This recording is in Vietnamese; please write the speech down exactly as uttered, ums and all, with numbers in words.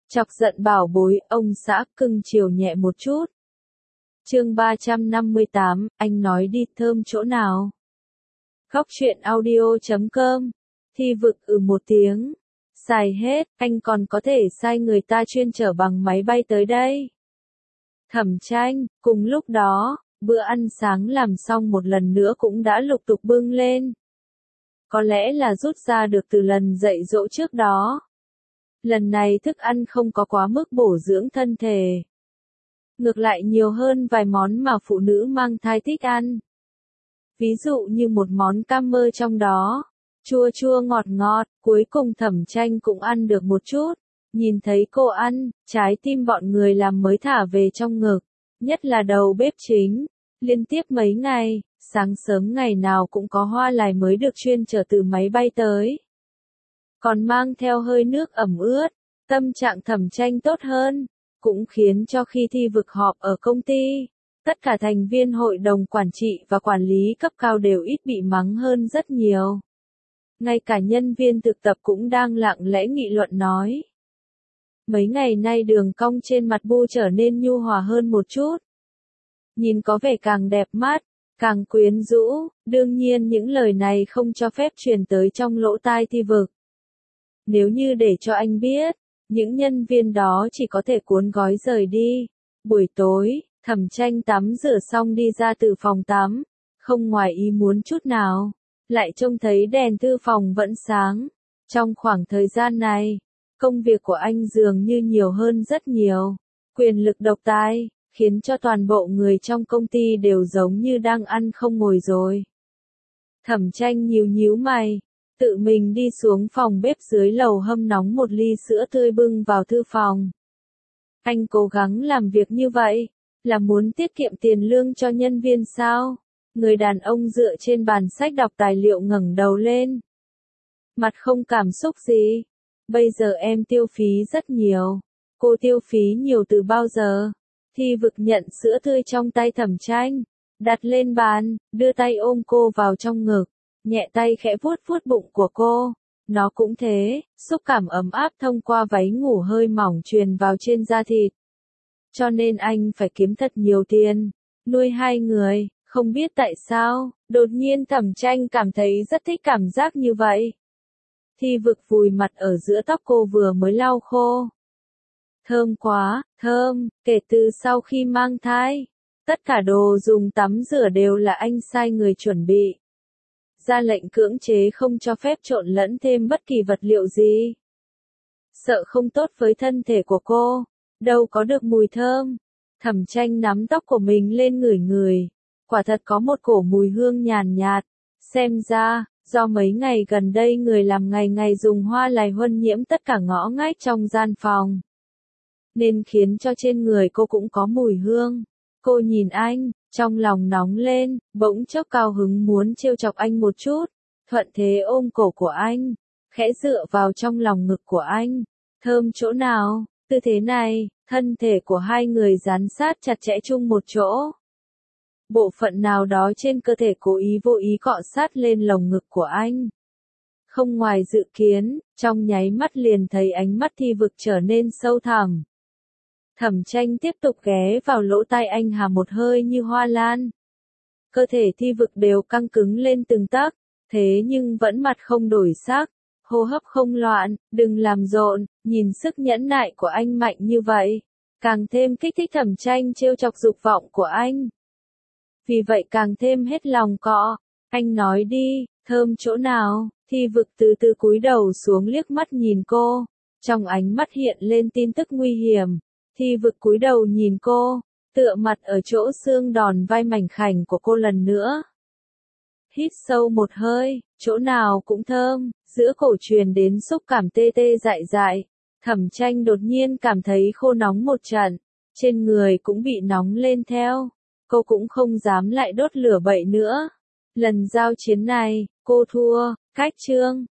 Chọc giận bảo bối, ông xã cưng chiều nhẹ một chút. Chương ba trăm năm mươi tám, anh nói đi, thơm chỗ nào? Góc truyện audio chấm com. Thi vực ừ một tiếng. Xài hết, anh còn có thể sai người ta chuyên chở bằng máy bay tới đây. Thẩm Tranh, cùng lúc đó, bữa ăn sáng làm xong một lần nữa cũng đã lục tục bưng lên. Có lẽ là rút ra được từ lần dạy dỗ trước đó. Lần này thức ăn không có quá mức bổ dưỡng thân thể. Ngược lại nhiều hơn vài món mà phụ nữ mang thai thích ăn. Ví dụ như một món cam mơ trong đó. Chua chua ngọt ngọt, cuối cùng Thẩm Tranh cũng ăn được một chút. Nhìn thấy cô ăn, trái tim bọn người làm mới thả về trong ngực. Nhất là đầu bếp chính. Liên tiếp mấy ngày, sáng sớm ngày nào cũng có hoa lài mới được chuyên chở từ máy bay tới. Còn mang theo hơi nước ẩm ướt, tâm trạng Thẩm Tranh tốt hơn, cũng khiến cho khi thi vực họp ở công ty, tất cả thành viên hội đồng quản trị và quản lý cấp cao đều ít bị mắng hơn rất nhiều. Ngay cả nhân viên thực tập cũng đang lặng lẽ nghị luận nói. Mấy ngày nay đường cong trên mặt Bu trở nên nhu hòa hơn một chút. Nhìn có vẻ càng đẹp mắt, càng quyến rũ, đương nhiên những lời này không cho phép truyền tới trong lỗ tai thi vực. Nếu như để cho anh biết, những nhân viên đó chỉ có thể cuốn gói rời đi. Buổi tối, Thẩm Tranh tắm rửa xong đi ra từ phòng tắm, không ngoài ý muốn chút nào, lại trông thấy đèn thư phòng vẫn sáng. Trong khoảng thời gian này, công việc của anh dường như nhiều hơn rất nhiều. Quyền lực độc tài, khiến cho toàn bộ người trong công ty đều giống như đang ăn không ngồi rồi. Thẩm Tranh nhíu nhíu mày, tự mình đi xuống phòng bếp dưới lầu hâm nóng một ly sữa tươi bưng vào thư phòng. Anh cố gắng làm việc như vậy, là muốn tiết kiệm tiền lương cho nhân viên sao? Người đàn ông dựa trên bàn sách đọc tài liệu ngẩng đầu lên. Mặt không cảm xúc gì. Bây giờ em tiêu phí rất nhiều. Cô tiêu phí nhiều từ bao giờ? Thi vực nhận sữa tươi trong tay Thẩm Tranh, đặt lên bàn, đưa tay ôm cô vào trong ngực, nhẹ tay khẽ vuốt vuốt bụng của cô. Nó cũng thế, xúc cảm ấm áp thông qua váy ngủ hơi mỏng truyền vào trên da thịt. Cho nên anh phải kiếm thật nhiều tiền, nuôi hai người, không biết tại sao, đột nhiên Thẩm Tranh cảm thấy rất thích cảm giác như vậy. Thi vực vùi mặt ở giữa tóc cô vừa mới lau khô. Thơm quá, thơm, kể từ sau khi mang thai, tất cả đồ dùng tắm rửa đều là anh sai người chuẩn bị. Ra lệnh cưỡng chế không cho phép trộn lẫn thêm bất kỳ vật liệu gì. Sợ không tốt với thân thể của cô, đâu có được mùi thơm. Thẩm Tranh nắm tóc của mình lên ngửi ngửi, quả thật có một cổ mùi hương nhàn nhạt. Xem ra, do mấy ngày gần đây người làm ngày ngày dùng hoa lài huân nhiễm tất cả ngõ ngách trong gian phòng, nên khiến cho trên người cô cũng có mùi hương. Cô nhìn anh, trong lòng nóng lên, bỗng chốc cao hứng muốn trêu chọc anh một chút, thuận thế ôm cổ của anh, khẽ dựa vào trong lòng ngực của anh. Thơm chỗ nào? Tư thế này, thân thể của hai người dán sát chặt chẽ chung một chỗ. Bộ phận nào đó trên cơ thể cố ý vô ý cọ sát lên lồng ngực của anh. Không ngoài dự kiến, trong nháy mắt liền thấy ánh mắt thi vực trở nên sâu thẳm. Thẩm Tranh tiếp tục ghé vào lỗ tai anh hà một hơi như hoa lan. Cơ thể thi vực đều căng cứng lên từng tấc, thế nhưng vẫn mặt không đổi sắc, hô hấp không loạn, đừng làm rộn, nhìn sức nhẫn nại của anh mạnh như vậy, càng thêm kích thích Thẩm Tranh trêu chọc dục vọng của anh. Vì vậy càng thêm hết lòng cọ, anh nói đi, thơm chỗ nào? Thi vực từ từ cúi đầu xuống liếc mắt nhìn cô, trong ánh mắt hiện lên tin tức nguy hiểm. Thi vực cúi đầu nhìn cô, tựa mặt ở chỗ xương đòn vai mảnh khảnh của cô lần nữa. Hít sâu một hơi, chỗ nào cũng thơm, giữa cổ truyền đến xúc cảm tê tê dại dại. Thẩm Tranh đột nhiên cảm thấy khô nóng một trận, trên người cũng bị nóng lên theo. Cô cũng không dám lại đốt lửa bậy nữa. Lần giao chiến này, cô thua, cách chương.